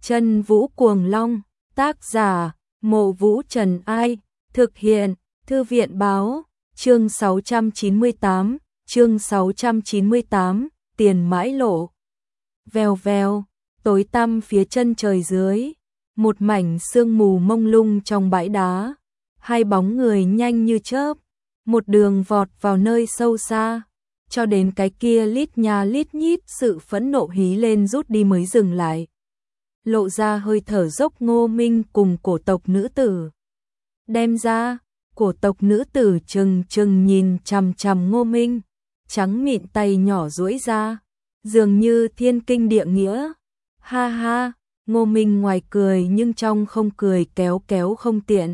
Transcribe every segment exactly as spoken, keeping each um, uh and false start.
Chân Vũ Cuồng Long, tác giả, Mộ Vũ Trần Ai, thực hiện, Thư viện báo, chương sáu trăm chín mươi tám, chương sáu trăm chín mươi tám, tiền mãi lộ. Vèo vèo, tối tăm phía chân trời dưới, một mảnh sương mù mông lung trong bãi đá, hai bóng người nhanh như chớp, một đường vọt vào nơi sâu xa, cho đến cái kia lít nha lít nhít sự phẫn nộ hí lên rút đi mới dừng lại. Lộ ra hơi thở dốc Ngô Minh cùng cổ tộc nữ tử. Đem ra, cổ tộc nữ tử trừng trừng nhìn chằm chằm Ngô Minh, trắng mịn tay nhỏ duỗi ra, dường như thiên kinh địa nghĩa. Ha ha, Ngô Minh ngoài cười nhưng trong không cười, kéo kéo không tiện.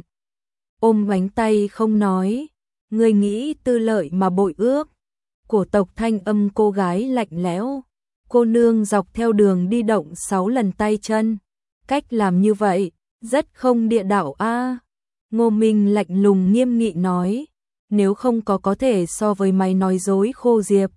Ôm bánh tay không nói, người nghĩ tư lợi mà bội ước. Cổ tộc thanh âm cô gái lạnh lẽo. Cô nương dọc theo đường đi động sáu lần tay chân. Cách làm như vậy, rất không địa đạo a. À. Ngô Minh lạnh lùng nghiêm nghị nói, nếu không có có thể so với mày nói dối Khô Diệp.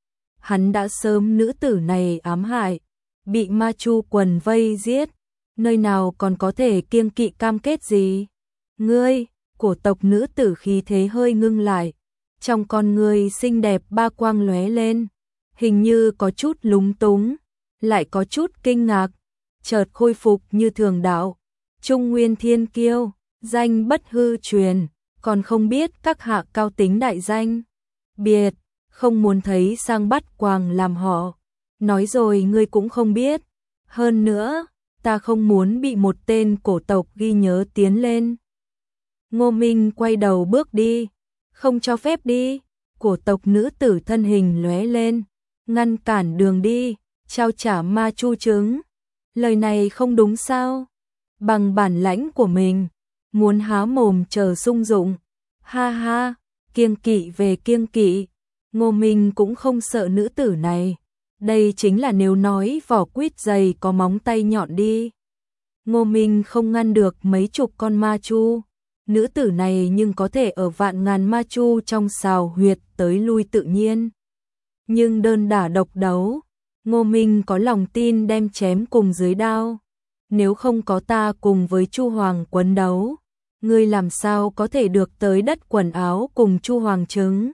Hắn đã sớm nữ tử này ám hại, bị ma chu quần vây giết, nơi nào còn có thể kiêng kỵ cam kết gì. Ngươi, cổ tộc nữ tử khí thế hơi ngưng lại, trong con ngươi xinh đẹp ba quang lóe lên, hình như có chút lúng túng, lại có chút kinh ngạc, chợt khôi phục như thường đạo. Trung Nguyên Thiên Kiêu, danh bất hư truyền, còn không biết các hạ cao tính đại danh. Biệt, không muốn thấy sang bắt quàng làm họ. Nói rồi ngươi cũng không biết. Hơn nữa, ta không muốn bị một tên cổ tộc ghi nhớ tiến lên. Ngô Minh quay đầu bước đi. Không cho phép đi. Cổ tộc nữ tử thân hình lóe lên, ngăn cản đường đi, trao trả ma chu trứng. Lời này không đúng sao? Bằng bản lãnh của mình, muốn há mồm chờ sung dụng. Ha ha, kiêng kỵ về kiêng kỵ, Ngô Minh cũng không sợ nữ tử này. Đây chính là nếu nói vỏ quýt dày có móng tay nhọn đi. Ngô Minh không ngăn được mấy chục con ma chu. Nữ tử này nhưng có thể ở vạn ngàn ma chu trong xào huyệt tới lui tự nhiên. Nhưng đơn đả độc đấu, Ngô Minh có lòng tin đem chém cùng dưới đao. Nếu không có ta cùng với Chu Hoàng quấn đấu, ngươi làm sao có thể được tới đất quần áo cùng Chu Hoàng trứng.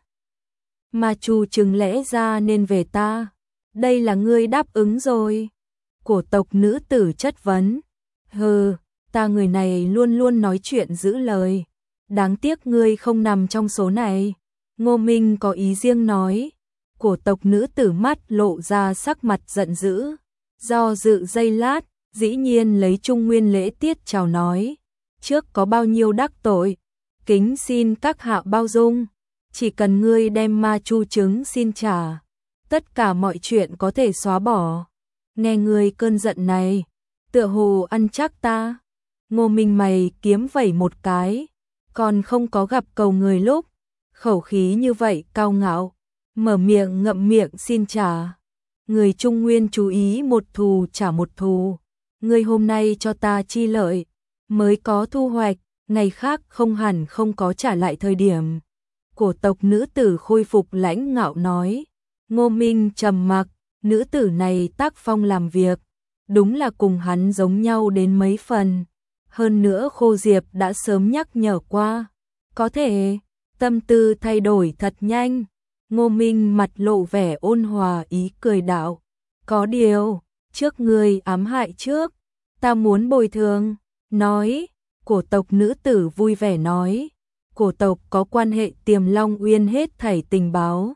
Ma chu trứng lẽ ra nên về ta, đây là ngươi đáp ứng rồi. Cổ tộc nữ tử chất vấn. Hừ, ta người này luôn luôn nói chuyện giữ lời, đáng tiếc ngươi không nằm trong số này. Ngô Minh có ý riêng nói. Cổ tộc nữ tử mắt lộ ra sắc mặt giận dữ, do dự giây lát, dĩ nhiên lấy Trung Nguyên lễ tiết chào nói, trước có bao nhiêu đắc tội, kính xin các hạ bao dung, chỉ cần ngươi đem ma chu trứng xin trả, tất cả mọi chuyện có thể xóa bỏ. Nghe ngươi cơn giận này, tựa hồ ăn chắc ta. Ngô Minh mày kiếm vẩy một cái, còn không có gặp cầu người lúc, khẩu khí như vậy cao ngạo, mở miệng ngậm miệng xin trả. Người Trung Nguyên chú ý một thù trả một thù, người hôm nay cho ta chi lợi, mới có thu hoạch, ngày khác không hẳn không có trả lại thời điểm. Cổ tộc nữ tử khôi phục lãnh ngạo nói. Ngô Minh trầm mặc, nữ tử này tác phong làm việc, đúng là cùng hắn giống nhau đến mấy phần. Hơn nữa Khô Diệp đã sớm nhắc nhở qua, có thể, tâm tư thay đổi thật nhanh. Ngô Minh mặt lộ vẻ ôn hòa ý cười đạo, có điều, trước ngươi ám hại trước, ta muốn bồi thường. Nói, cổ tộc nữ tử vui vẻ nói, cổ tộc có quan hệ Tiềm Long Uyên hết thảy tình báo.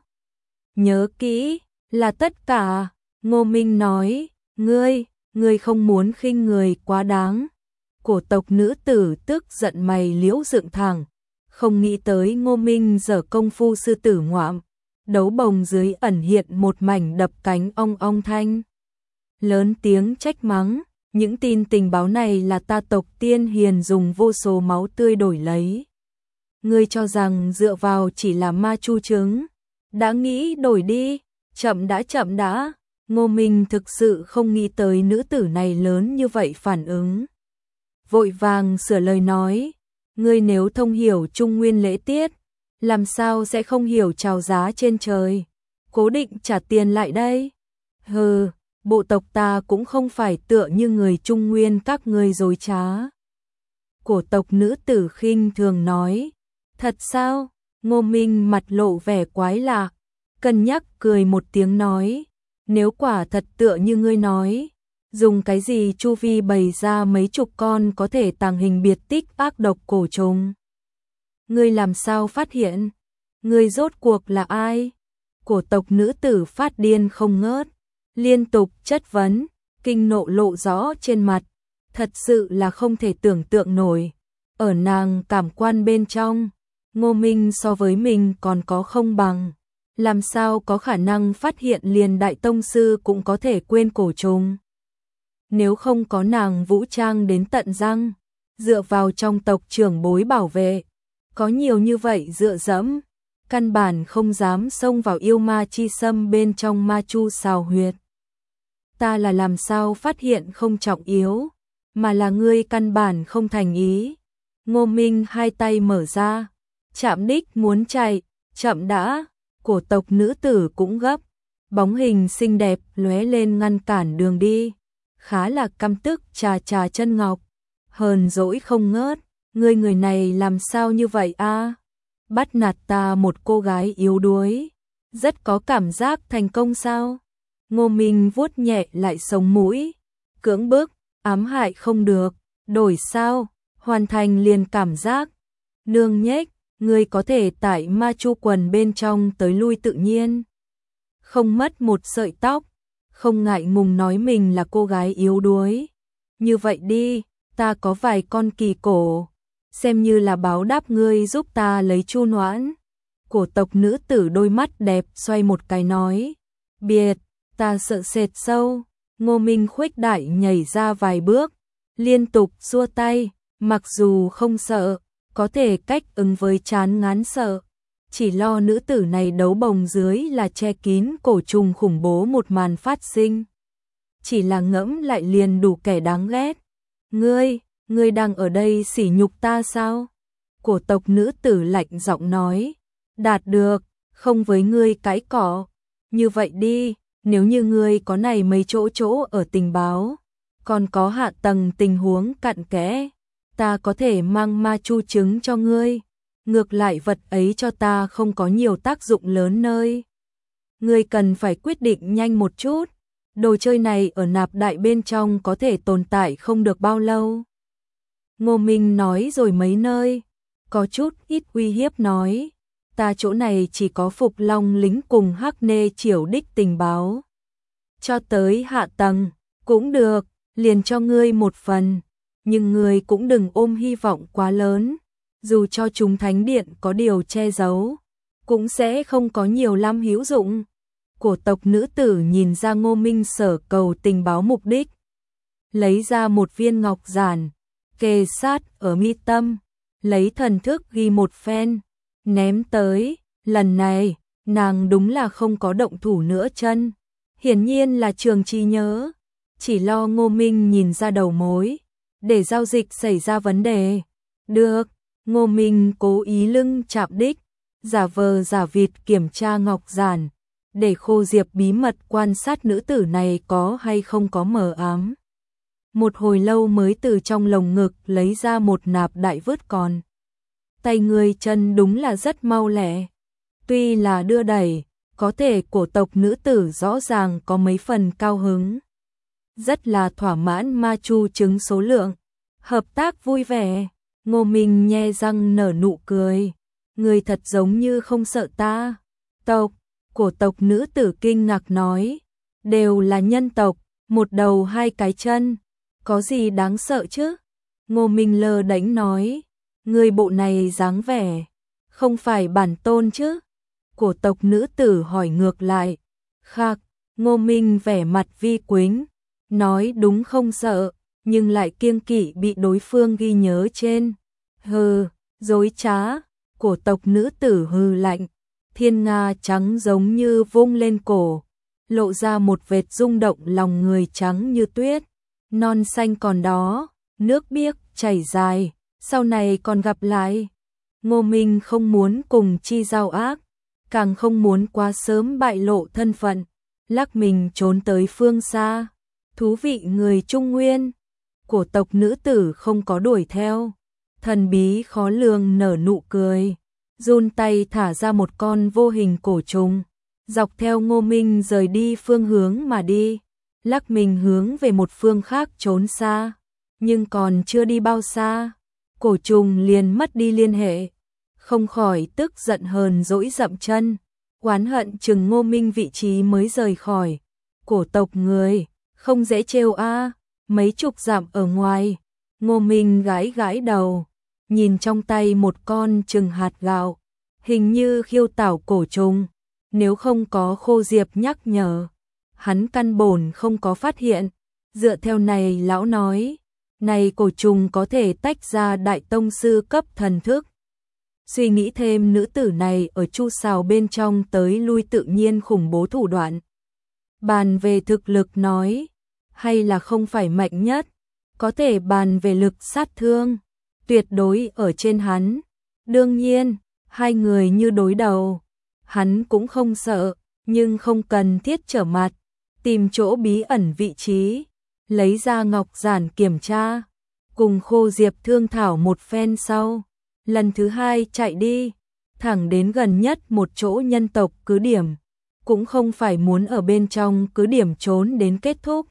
Nhớ kỹ, là tất cả. Ngô Minh nói, ngươi, ngươi không muốn khinh người quá đáng. Cổ tộc nữ tử tức giận mày liễu dựng thẳng, không nghĩ tới Ngô Minh giở công phu sư tử ngoạm. Đấu bồng dưới ẩn hiện một mảnh đập cánh ong ong thanh. Lớn tiếng trách mắng, những tin tình báo này là ta tộc Tiên Hiền dùng vô số máu tươi đổi lấy. Ngươi cho rằng dựa vào chỉ là ma chu trứng, đã nghĩ đổi đi, chậm đã chậm đã. Ngô Minh thực sự không nghĩ tới nữ tử này lớn như vậy phản ứng. Vội vàng sửa lời nói, ngươi nếu thông hiểu Trung Nguyên lễ tiết, làm sao sẽ không hiểu chào giá trên trời, cố định trả tiền lại đây. Hừ, bộ tộc ta cũng không phải tựa như người Trung Nguyên các ngươi dối trá. Cổ tộc nữ tử khinh thường nói, thật sao? Ngô Minh mặt lộ vẻ quái lạ, cân nhắc cười một tiếng nói, nếu quả thật tựa như ngươi nói, dùng cái gì chu vi bày ra mấy chục con có thể tàng hình biệt tích ác độc cổ trùng? Ngươi làm sao phát hiện? Ngươi rốt cuộc là ai? Cổ tộc nữ tử phát điên không ngớt, liên tục chất vấn, kinh nộ lộ rõ trên mặt, thật sự là không thể tưởng tượng nổi. Ở nàng cảm quan bên trong, Ngô Minh so với mình còn có không bằng, làm sao có khả năng phát hiện liền đại tông sư cũng có thể quên cổ trùng. Nếu không có nàng vũ trang đến tận răng, dựa vào trong tộc trưởng bối bảo vệ, có nhiều như vậy dựa dẫm, căn bản không dám xông vào yêu ma chi xâm bên trong ma chu xào huyệt. Ta là làm sao phát hiện không trọng yếu, mà là ngươi căn bản không thành ý. Ngô Minh hai tay mở ra, chạm đích muốn chạy, chậm đã, cổ tộc nữ tử cũng gấp, bóng hình xinh đẹp lóe lên ngăn cản đường đi, khá là căm tức trà trà chân ngọc, hờn dỗi không ngớt, ngươi người này làm sao như vậy a? Bắt nạt ta một cô gái yếu đuối, rất có cảm giác thành công sao? Ngô Minh vuốt nhẹ lại sống mũi, cưỡng bức, ám hại không được, đổi sao, hoàn thành liền cảm giác. Nương nhếch, ngươi có thể tại ma chu quần bên trong tới lui tự nhiên, không mất một sợi tóc, không ngại ngùng nói mình là cô gái yếu đuối. Như vậy đi, ta có vài con kỳ cổ, xem như là báo đáp ngươi giúp ta lấy chu noãn. Cổ tộc nữ tử đôi mắt đẹp xoay một cái nói, biệt, ta sợ sệt sâu. Ngô Minh khuếch đại nhảy ra vài bước, liên tục xua tay, mặc dù không sợ, có thể cách ứng với chán ngán sợ, chỉ lo nữ tử này đấu bồng dưới là che kín cổ trùng khủng bố một màn phát sinh. Chỉ là ngẫm lại liền đủ kẻ đáng ghét. Ngươi, ngươi đang ở đây sỉ nhục ta sao? Cổ tộc nữ tử lạnh giọng nói, đạt được, không với ngươi cãi cọ. Như vậy đi, nếu như ngươi có này mấy chỗ chỗ ở tình báo, còn có hạ tầng tình huống cặn kẽ, ta có thể mang ma chu trứng cho ngươi. Ngược lại vật ấy cho ta không có nhiều tác dụng lớn nơi. Ngươi cần phải quyết định nhanh một chút, đồ chơi này ở nạp đại bên trong có thể tồn tại không được bao lâu. Ngô Minh nói rồi mấy nơi, có chút ít uy hiếp nói, ta chỗ này chỉ có Phục Long lính cùng Hắc Nê Triều đích tình báo. Cho tới hạ tầng, cũng được, liền cho ngươi một phần, nhưng ngươi cũng đừng ôm hy vọng quá lớn, dù cho chúng thánh điện có điều che giấu, cũng sẽ không có nhiều lắm hữu dụng. Cổ tộc nữ tử nhìn ra Ngô Minh sở cầu tình báo mục đích, lấy ra một viên ngọc giản, kề sát ở mi tâm, lấy thần thức ghi một phen, ném tới. Lần này, nàng đúng là không có động thủ nữa chân, hiển nhiên là trường trí nhớ, chỉ lo Ngô Minh nhìn ra đầu mối, để giao dịch xảy ra vấn đề. Được, Ngô Minh cố ý lưng chạm đích, giả vờ giả vịt kiểm tra ngọc giản, để Khô Diệp bí mật quan sát nữ tử này có hay không có mờ ám. Một hồi lâu mới từ trong lồng ngực lấy ra một nạp đại vớt còn. Tay người chân đúng là rất mau lẹ. Tuy là đưa đẩy, có thể cổ tộc nữ tử rõ ràng có mấy phần cao hứng. Rất là thỏa mãn ma chu trứng số lượng. Hợp tác vui vẻ. Ngô Minh nhe răng nở nụ cười. Người thật giống như không sợ ta. Tộc, cổ tộc nữ tử kinh ngạc nói. Đều là nhân tộc, một đầu hai cái chân. Có gì đáng sợ chứ? Ngô Minh lơ đễnh nói. Người bộ này dáng vẻ, không phải bản tôn chứ? Cổ tộc nữ tử hỏi ngược lại. Khắc, Ngô Minh vẻ mặt vi quính, nói đúng không sợ, nhưng lại kiêng kỵ bị đối phương ghi nhớ trên. Hừ, dối trá. Cổ tộc nữ tử hừ lạnh, thiên nga trắng giống như vung lên cổ, lộ ra một vệt rung động lòng người trắng như tuyết, non xanh còn đó, nước biếc chảy dài, sau này còn gặp lại. Ngô Minh không muốn cùng chi giao ác, càng không muốn quá sớm bại lộ thân phận, lắc mình trốn tới phương xa. Thú vị người Trung Nguyên, cổ tộc nữ tử không có đuổi theo, thần bí khó lường nở nụ cười, run tay thả ra một con vô hình cổ trùng, dọc theo Ngô Minh rời đi phương hướng mà đi, lắc mình hướng về một phương khác trốn xa, nhưng còn chưa đi bao xa, cổ trùng liền mất đi liên hệ, không khỏi tức giận hờn dỗi dậm chân, oán hận chừng Ngô Minh vị trí mới rời khỏi. Cổ tộc người, không dễ trêu a, mấy chục dặm ở ngoài, Ngô Minh gãi gãi đầu, nhìn trong tay một con chừng hạt gạo, hình như khiêu tảo cổ trùng, nếu không có Khô Diệp nhắc nhở, hắn căn bổn không có phát hiện, dựa theo này lão nói, này cổ trùng có thể tách ra đại tông sư cấp thần thức. Suy nghĩ thêm nữ tử này ở chu sào bên trong tới lui tự nhiên khủng bố thủ đoạn. Bàn về thực lực nói, hay là không phải mạnh nhất, có thể bàn về lực sát thương, tuyệt đối ở trên hắn. Đương nhiên, hai người như đối đầu, hắn cũng không sợ, nhưng không cần thiết trở mặt, tìm chỗ bí ẩn vị trí, lấy ra ngọc giản kiểm tra, cùng Khô Diệp thương thảo một phen sau. Lần thứ hai chạy đi, thẳng đến gần nhất một chỗ nhân tộc cứ điểm, cũng không phải muốn ở bên trong cứ điểm trốn đến kết thúc,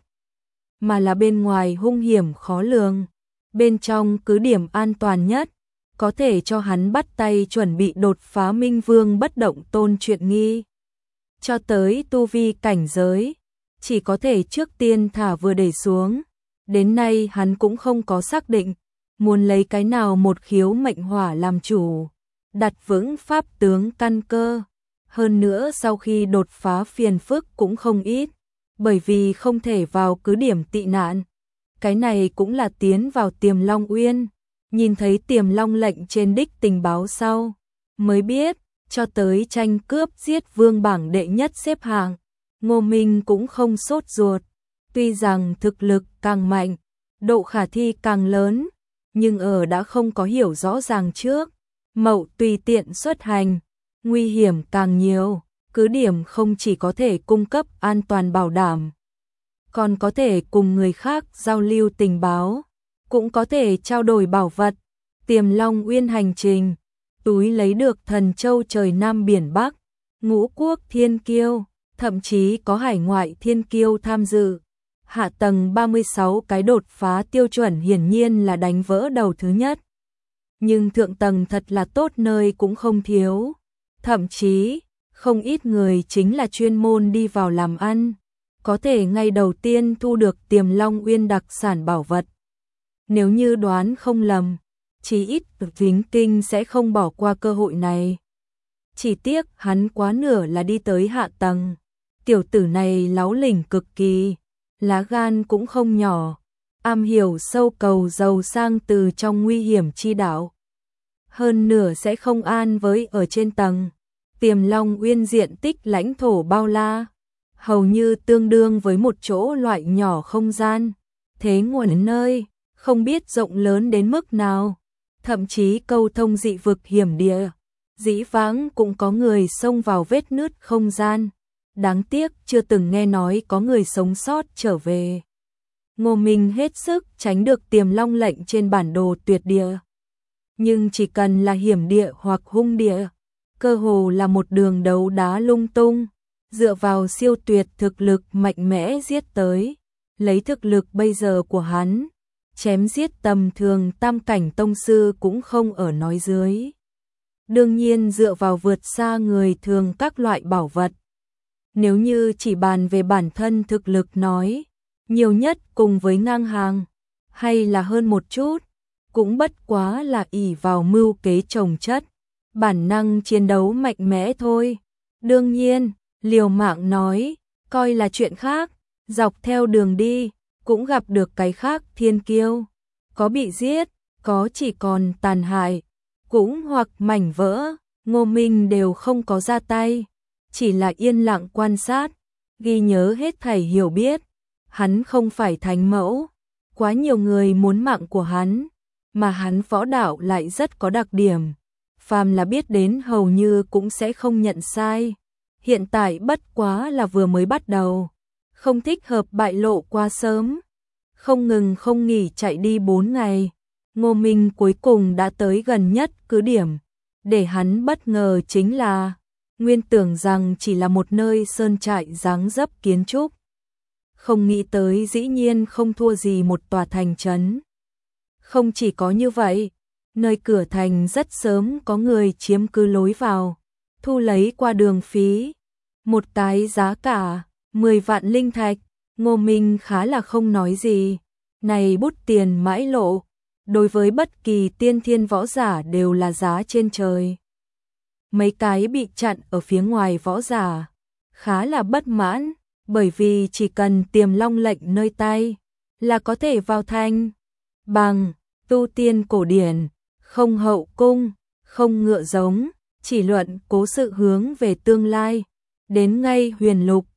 mà là bên ngoài hung hiểm khó lường, bên trong cứ điểm an toàn nhất, có thể cho hắn bắt tay chuẩn bị đột phá Minh Vương bất động tôn chuyện nghi. Cho tới tu vi cảnh giới, chỉ có thể trước tiên thả vừa để xuống, đến nay hắn cũng không có xác định, muốn lấy cái nào một khiếu mệnh hỏa làm chủ, đặt vững pháp tướng căn cơ. Hơn nữa sau khi đột phá phiền phức cũng không ít, bởi vì không thể vào cứ điểm tị nạn. Cái này cũng là tiến vào Tiềm Long Uyên, nhìn thấy Tiềm Long lệnh trên đích tình báo sau, mới biết, cho tới tranh cướp giết vương bảng đệ nhất xếp hạng, Ngô Minh cũng không sốt ruột. Tuy rằng thực lực càng mạnh, độ khả thi càng lớn, nhưng ở đã không có hiểu rõ ràng trước, mậu tùy tiện xuất hành, nguy hiểm càng nhiều, cứ điểm không chỉ có thể cung cấp an toàn bảo đảm, còn có thể cùng người khác giao lưu tình báo, cũng có thể trao đổi bảo vật. Tiềm Long Uyên hành trình, túi lấy được thần châu trời Nam biển Bắc, ngũ quốc thiên kiêu, thậm chí có hải ngoại thiên kiêu tham dự. Hạ tầng ba mươi sáu cái đột phá tiêu chuẩn hiển nhiên là đánh vỡ đầu thứ nhất. Nhưng thượng tầng thật là tốt nơi cũng không thiếu. Thậm chí, không ít người chính là chuyên môn đi vào làm ăn, có thể ngay đầu tiên thu được Tiềm Long Uyên đặc sản bảo vật. Nếu như đoán không lầm, chí ít Vĩnh Kinh sẽ không bỏ qua cơ hội này. Chỉ tiếc hắn quá nửa là đi tới hạ tầng. Tiểu tử này láu lỉnh cực kỳ, lá gan cũng không nhỏ, am hiểu sâu cầu giàu sang từ trong nguy hiểm chi đạo. Hơn nửa sẽ không an với ở trên tầng. Tiềm Long Uyên diện tích lãnh thổ bao la, hầu như tương đương với một chỗ loại nhỏ không gian, thế nguồn nơi, không biết rộng lớn đến mức nào, thậm chí câu thông dị vực hiểm địa, dĩ vãng cũng có người xông vào vết nứt không gian, đáng tiếc chưa từng nghe nói có người sống sót trở về. Ngô Minh hết sức tránh được Tiềm Long lệnh trên bản đồ tuyệt địa, nhưng chỉ cần là hiểm địa hoặc hung địa, cơ hồ là một đường đấu đá lung tung, dựa vào siêu tuyệt thực lực mạnh mẽ giết tới, lấy thực lực bây giờ của hắn, chém giết tầm thường tam cảnh tông sư cũng không ở nói dưới. Đương nhiên dựa vào vượt xa người thường các loại bảo vật. Nếu như chỉ bàn về bản thân thực lực nói, nhiều nhất cùng với ngang hàng, hay là hơn một chút, cũng bất quá là ỷ vào mưu kế trồng chất, bản năng chiến đấu mạnh mẽ thôi. Đương nhiên, liều mạng nói, coi là chuyện khác, dọc theo đường đi, cũng gặp được cái khác thiên kiêu, có bị giết, có chỉ còn tàn hại, cũng hoặc mảnh vỡ, Ngô Minh đều không có ra tay, chỉ là yên lặng quan sát, ghi nhớ hết thảy hiểu biết. Hắn không phải thánh mẫu, quá nhiều người muốn mạng của hắn, mà hắn võ đạo lại rất có đặc điểm, phàm là biết đến hầu như cũng sẽ không nhận sai, hiện tại bất quá là vừa mới bắt đầu, không thích hợp bại lộ quá sớm. Không ngừng không nghỉ chạy đi bốn ngày, Ngô Minh cuối cùng đã tới gần nhất cứ điểm. Để hắn bất ngờ chính là, nguyên tưởng rằng chỉ là một nơi sơn trại dáng dấp kiến trúc. Không nghĩ tới dĩ nhiên không thua gì một tòa thành trấn. Không chỉ có như vậy, nơi cửa thành rất sớm có người chiếm cứ lối vào, thu lấy qua đường phí. Một cái giá cả mười vạn linh thạch, Ngô Minh khá là không nói gì. Này bút tiền mãi lộ, đối với bất kỳ tiên thiên võ giả đều là giá trên trời. Mấy cái bị chặn ở phía ngoài võ giả, khá là bất mãn, bởi vì chỉ cần Tiềm Long lệnh nơi tay, là có thể vào thành. Bằng, tu tiên cổ điển, không hậu cung, không ngựa giống, chỉ luận cố sự hướng về tương lai. Đến ngay huyền lục,